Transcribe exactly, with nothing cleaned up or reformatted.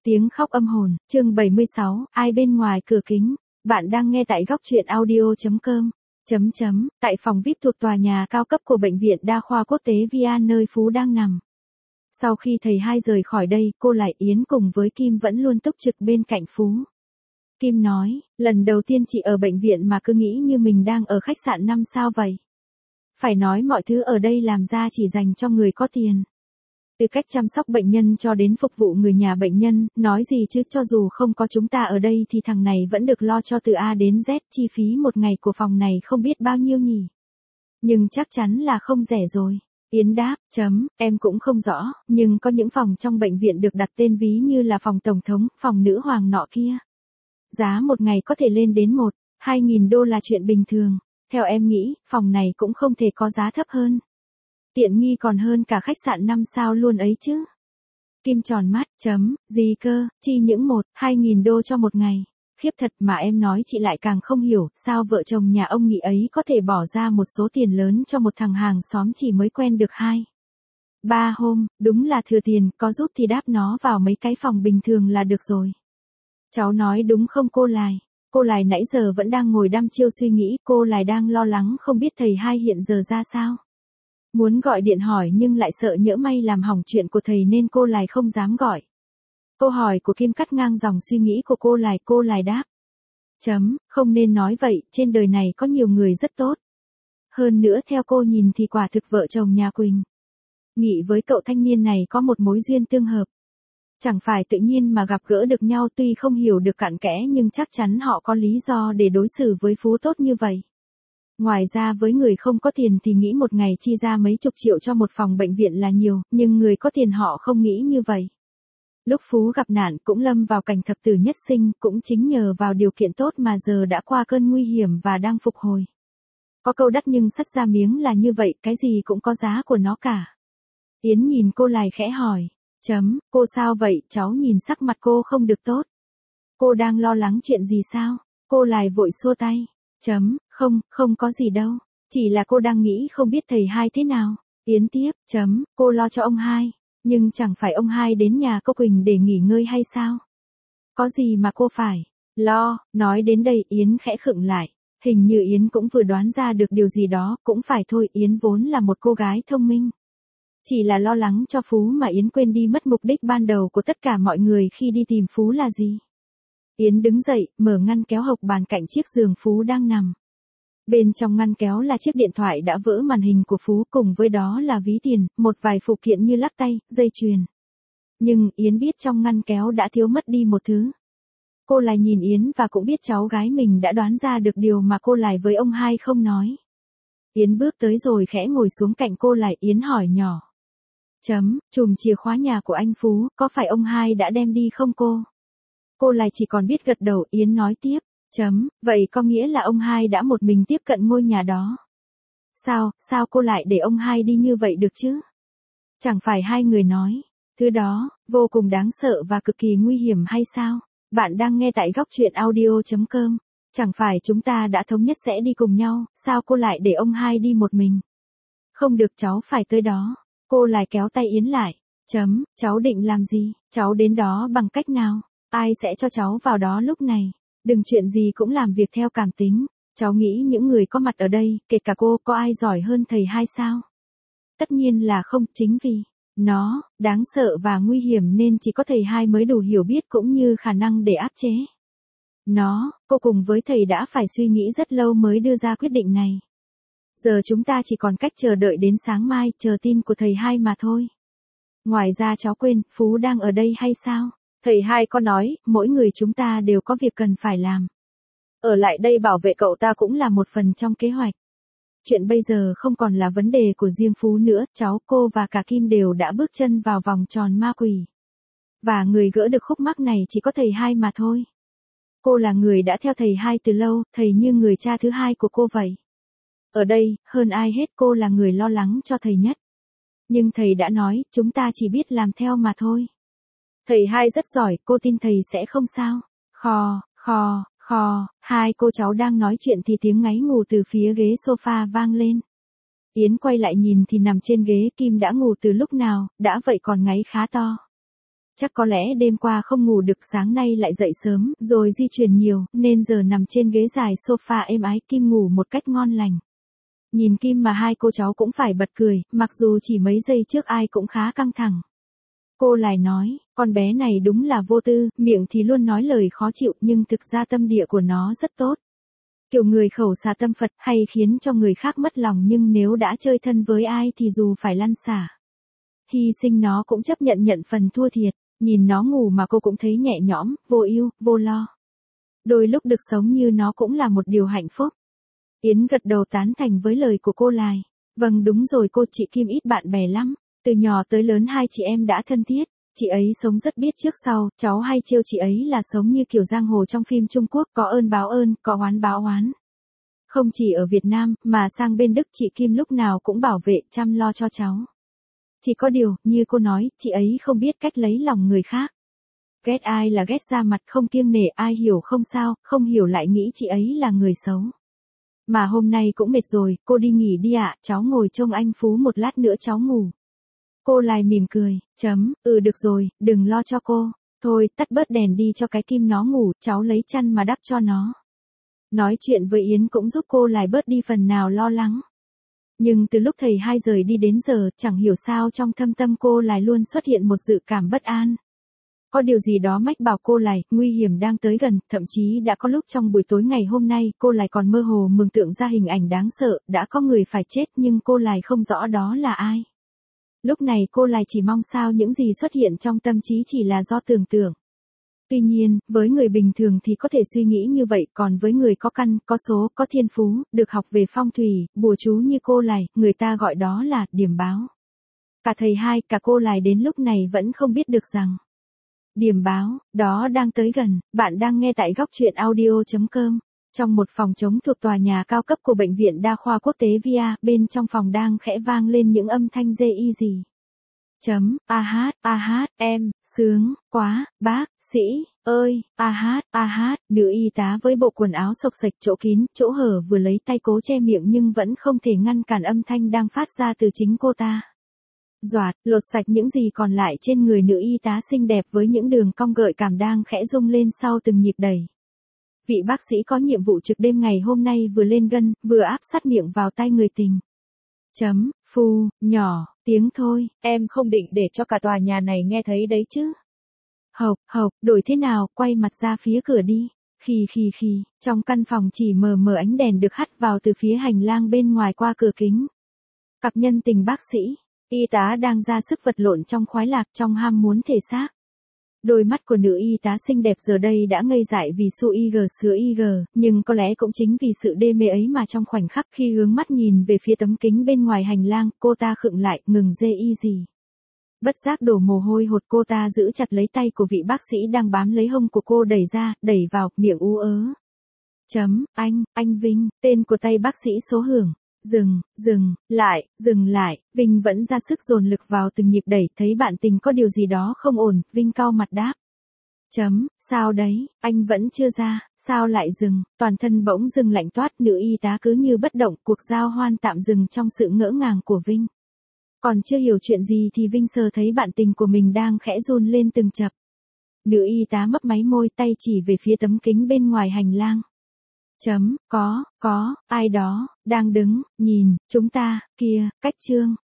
Tiếng khóc âm hồn, chương bảy mươi sáu, ai bên ngoài cửa kính. Bạn đang nghe tại góc truyện audio.com. Chấm chấm, tại phòng vi ai pi thuộc tòa nhà cao cấp của Bệnh viện Đa khoa Quốc tế Vian nơi Phú đang nằm. Sau khi thầy hai rời khỏi đây, cô lại Yến cùng với Kim vẫn luôn túc trực bên cạnh Phú. Kim nói, lần đầu tiên chị ở bệnh viện mà cứ nghĩ như mình đang ở khách sạn năm sao vậy. Phải nói mọi thứ ở đây làm ra chỉ dành cho người có tiền. Từ cách chăm sóc bệnh nhân cho đến phục vụ người nhà bệnh nhân, nói gì chứ cho dù không có chúng ta ở đây thì thằng này vẫn được lo cho từ A đến Z, chi phí một ngày của phòng này không biết bao nhiêu nhỉ. Nhưng chắc chắn là không rẻ rồi. Yến đáp, chấm, em cũng không rõ, nhưng có những phòng trong bệnh viện được đặt tên ví như là phòng tổng thống, phòng nữ hoàng nọ kia. Giá một ngày có thể lên đến một, hai nghìn đô là chuyện bình thường. Theo em nghĩ, phòng này cũng không thể có giá thấp hơn. Tiện nghi còn hơn cả khách sạn năm sao luôn ấy chứ. Kim tròn mắt, chấm, gì cơ, chi những một, hai nghìn đô cho một ngày. Khiếp thật mà em nói chị lại càng không hiểu, sao vợ chồng nhà ông Nghị ấy có thể bỏ ra một số tiền lớn cho một thằng hàng xóm chỉ mới quen được hai. Ba hôm, đúng là thừa tiền, có giúp thì đáp nó vào mấy cái phòng bình thường là được rồi. Cháu nói đúng không cô Lài? Cô Lài nãy giờ vẫn đang ngồi đăm chiêu suy nghĩ, cô Lài đang lo lắng không biết thầy hai hiện giờ ra sao. Muốn gọi điện hỏi nhưng lại sợ nhỡ may làm hỏng chuyện của thầy nên cô Lài không dám gọi. Câu hỏi của Kim cắt ngang dòng suy nghĩ của cô Lài, cô Lài đáp. Chấm, không nên nói vậy, trên đời này có nhiều người rất tốt. Hơn nữa theo cô nhìn thì quả thực vợ chồng nhà Quỳnh Nghị với cậu thanh niên này có một mối duyên tương hợp. Chẳng phải tự nhiên mà gặp gỡ được nhau, tuy không hiểu được cặn kẽ nhưng chắc chắn họ có lý do để đối xử với Phú tốt như vậy. Ngoài ra với người không có tiền thì nghĩ một ngày chi ra mấy chục triệu cho một phòng bệnh viện là nhiều, nhưng người có tiền họ không nghĩ như vậy. Lúc Phú gặp nạn cũng lâm vào cảnh thập tử nhất sinh, cũng chính nhờ vào điều kiện tốt mà giờ đã qua cơn nguy hiểm và đang phục hồi. Có câu đắt nhưng sắt ra miếng là như vậy, cái gì cũng có giá của nó cả. Yến nhìn cô Lài khẽ hỏi, chấm, cô sao vậy, cháu nhìn sắc mặt cô không được tốt. Cô đang lo lắng chuyện gì sao? Cô Lài vội xua tay. Chấm, không, không có gì đâu. Chỉ là cô đang nghĩ không biết thầy hai thế nào. Yến tiếp, chấm, cô lo cho ông hai. Nhưng chẳng phải ông hai đến nhà cô Quỳnh để nghỉ ngơi hay sao? Có gì mà cô phải lo? Nói đến đây Yến khẽ khựng lại. Hình như Yến cũng vừa đoán ra được điều gì đó, cũng phải thôi, Yến vốn là một cô gái thông minh. Chỉ là lo lắng cho Phú mà Yến quên đi mất mục đích ban đầu của tất cả mọi người khi đi tìm Phú là gì. Yến đứng dậy, mở ngăn kéo hộc bàn cạnh chiếc giường Phú đang nằm. Bên trong ngăn kéo là chiếc điện thoại đã vỡ màn hình của Phú, cùng với đó là ví tiền, một vài phụ kiện như lắc tay, dây chuyền. Nhưng Yến biết trong ngăn kéo đã thiếu mất đi một thứ. Cô Lài nhìn Yến và cũng biết cháu gái mình đã đoán ra được điều mà cô Lài với ông hai không nói. Yến bước tới rồi khẽ ngồi xuống cạnh cô Lài. Yến hỏi nhỏ. Chấm, chùm chìa khóa nhà của anh Phú, có phải ông hai đã đem đi không cô? Cô Lài chỉ còn biết gật đầu. Yến nói tiếp, chấm, vậy có nghĩa là ông hai đã một mình tiếp cận ngôi nhà đó. Sao, sao cô lại để ông hai đi như vậy được chứ? Chẳng phải hai người nói, thứ đó, vô cùng đáng sợ và cực kỳ nguy hiểm hay sao? Bạn đang nghe tại góc truyện audio.com. Chẳng phải chúng ta đã thống nhất sẽ đi cùng nhau, sao cô lại để ông hai đi một mình? Không được, cháu phải tới đó. Cô Lài kéo tay Yến lại. Chấm, cháu định làm gì? Cháu đến đó bằng cách nào? Ai sẽ cho cháu vào đó lúc này? Đừng chuyện gì cũng làm việc theo cảm tính. Cháu nghĩ những người có mặt ở đây, kể cả cô, có ai giỏi hơn thầy hai sao? Tất nhiên là không, chính vì nó đáng sợ và nguy hiểm nên chỉ có thầy hai mới đủ hiểu biết cũng như khả năng để áp chế nó. Cô cùng với thầy đã phải suy nghĩ rất lâu mới đưa ra quyết định này. Giờ chúng ta chỉ còn cách chờ đợi đến sáng mai, chờ tin của thầy hai mà thôi. Ngoài ra cháu quên, Phú đang ở đây hay sao? Thầy hai có nói, mỗi người chúng ta đều có việc cần phải làm. Ở lại đây bảo vệ cậu ta cũng là một phần trong kế hoạch. Chuyện bây giờ không còn là vấn đề của riêng Phú nữa, cháu, cô và cả Kim đều đã bước chân vào vòng tròn ma quỷ. Và người gỡ được khúc mắc này chỉ có thầy hai mà thôi. Cô là người đã theo thầy hai từ lâu, thầy như người cha thứ hai của cô vậy. Ở đây, hơn ai hết cô là người lo lắng cho thầy nhất. Nhưng thầy đã nói, chúng ta chỉ biết làm theo mà thôi. Thầy hai rất giỏi, cô tin thầy sẽ không sao. Khò, khò, khò, hai cô cháu đang nói chuyện thì tiếng ngáy ngủ từ phía ghế sofa vang lên. Yến quay lại nhìn thì nằm trên ghế, Kim đã ngủ từ lúc nào, đã vậy còn ngáy khá to. Chắc có lẽ đêm qua không ngủ được, sáng nay lại dậy sớm, rồi di chuyển nhiều, nên giờ nằm trên ghế dài sofa êm ái. Kim ngủ một cách ngon lành. Nhìn Kim mà hai cô cháu cũng phải bật cười, mặc dù chỉ mấy giây trước ai cũng khá căng thẳng. Cô lại nói, con bé này đúng là vô tư, miệng thì luôn nói lời khó chịu nhưng thực ra tâm địa của nó rất tốt. Kiểu người khẩu xà tâm Phật hay khiến cho người khác mất lòng, nhưng nếu đã chơi thân với ai thì dù phải lăn xả hy sinh nó cũng chấp nhận nhận phần thua thiệt. Nhìn nó ngủ mà cô cũng thấy nhẹ nhõm, vô ưu, vô lo. Đôi lúc được sống như nó cũng là một điều hạnh phúc. Yến gật đầu tán thành với lời của cô Lai. Vâng đúng rồi cô, chị Kim ít bạn bè lắm. Từ nhỏ tới lớn hai chị em đã thân thiết. Chị ấy sống rất biết trước sau, cháu hay trêu chị ấy là sống như kiểu giang hồ trong phim Trung Quốc, có ơn báo ơn, có oán báo oán. Không chỉ ở Việt Nam, mà sang bên Đức chị Kim lúc nào cũng bảo vệ, chăm lo cho cháu. Chỉ có điều, như cô nói, chị ấy không biết cách lấy lòng người khác. Ghét ai là ghét ra mặt, không kiêng nể, ai hiểu không sao, không hiểu lại nghĩ chị ấy là người xấu. Mà hôm nay cũng mệt rồi, cô đi nghỉ đi ạ, cháu ngồi trông anh Phú một lát nữa cháu ngủ. Cô lại mỉm cười, chấm, ừ được rồi, đừng lo cho cô. Thôi, tắt bớt đèn đi cho cái Kim nó ngủ, cháu lấy chăn mà đắp cho nó. Nói chuyện với Yến cũng giúp cô lại bớt đi phần nào lo lắng. Nhưng từ lúc thầy hai rời đi đến giờ, chẳng hiểu sao trong thâm tâm cô lại luôn xuất hiện một dự cảm bất an. Có điều gì đó mách bảo cô lại, nguy hiểm đang tới gần, thậm chí đã có lúc trong buổi tối ngày hôm nay, cô lại còn mơ hồ mường tượng ra hình ảnh đáng sợ, đã có người phải chết nhưng cô lại không rõ đó là ai. Lúc này cô lại chỉ mong sao những gì xuất hiện trong tâm trí chỉ là do tưởng tượng. Tuy nhiên, với người bình thường thì có thể suy nghĩ như vậy, còn với người có căn, có số, có thiên phú, được học về phong thủy, bùa chú như cô lại, người ta gọi đó là điểm báo. Cả thầy hai, cả cô lại đến lúc này vẫn không biết được rằng điểm báo, đó đang tới gần. Bạn đang nghe tại góc truyện audio chấm com. Trong một phòng trống thuộc tòa nhà cao cấp của Bệnh viện Đa khoa Quốc tế vê a, bên trong phòng đang khẽ vang lên những âm thanh dê y gì. Chấm, a hát, a hát, em, sướng, quá, bác, sĩ, ơi, a hát, a hát, nữ y tá với bộ quần áo xộc xệch chỗ kín, chỗ hở vừa lấy tay cố che miệng nhưng vẫn không thể ngăn cản âm thanh đang phát ra từ chính cô ta. Doạt, lột sạch những gì còn lại trên người nữ y tá xinh đẹp với những đường cong gợi cảm đang khẽ rung lên sau từng nhịp đẩy. Vị bác sĩ có nhiệm vụ trực đêm ngày hôm nay vừa lên gân, vừa áp sát miệng vào tay người tình. Chấm, phu, nhỏ, tiếng thôi, em không định để cho cả tòa nhà này nghe thấy đấy chứ. Hộc, hộc, đổi thế nào, quay mặt ra phía cửa đi. Khì khì khì, trong căn phòng chỉ mờ mờ ánh đèn được hắt vào từ phía hành lang bên ngoài qua cửa kính. Cặp nhân tình bác sĩ, y tá đang ra sức vật lộn trong khoái lạc, trong ham muốn thể xác. Đôi mắt của nữ y tá xinh đẹp giờ đây đã ngây dại vì su i giê sứa i giê, nhưng có lẽ cũng chính vì sự đê mê ấy mà trong khoảnh khắc khi hướng mắt nhìn về phía tấm kính bên ngoài hành lang, cô ta khựng lại, ngừng dê y gì. Bất giác đổ mồ hôi hột, cô ta giữ chặt lấy tay của vị bác sĩ đang bám lấy hông của cô đẩy ra, đẩy vào, miệng ú ớ. Chấm, anh, anh Vinh, tên của tay bác sĩ số hưởng. Dừng, dừng, lại, dừng lại, Vinh vẫn ra sức dồn lực vào từng nhịp đẩy, thấy bạn tình có điều gì đó không ổn, Vinh cau mặt đáp. Chấm, sao đấy, anh vẫn chưa ra, sao lại dừng, toàn thân bỗng dừng lạnh toát, nữ y tá cứ như bất động, cuộc giao hoan tạm dừng trong sự ngỡ ngàng của Vinh. Còn chưa hiểu chuyện gì thì Vinh sờ thấy bạn tình của mình đang khẽ run lên từng chập. Nữ y tá mấp máy môi, tay chỉ về phía tấm kính bên ngoài hành lang. Chấm, có, có, ai đó, đang đứng, nhìn, chúng ta, kia, cách Trương.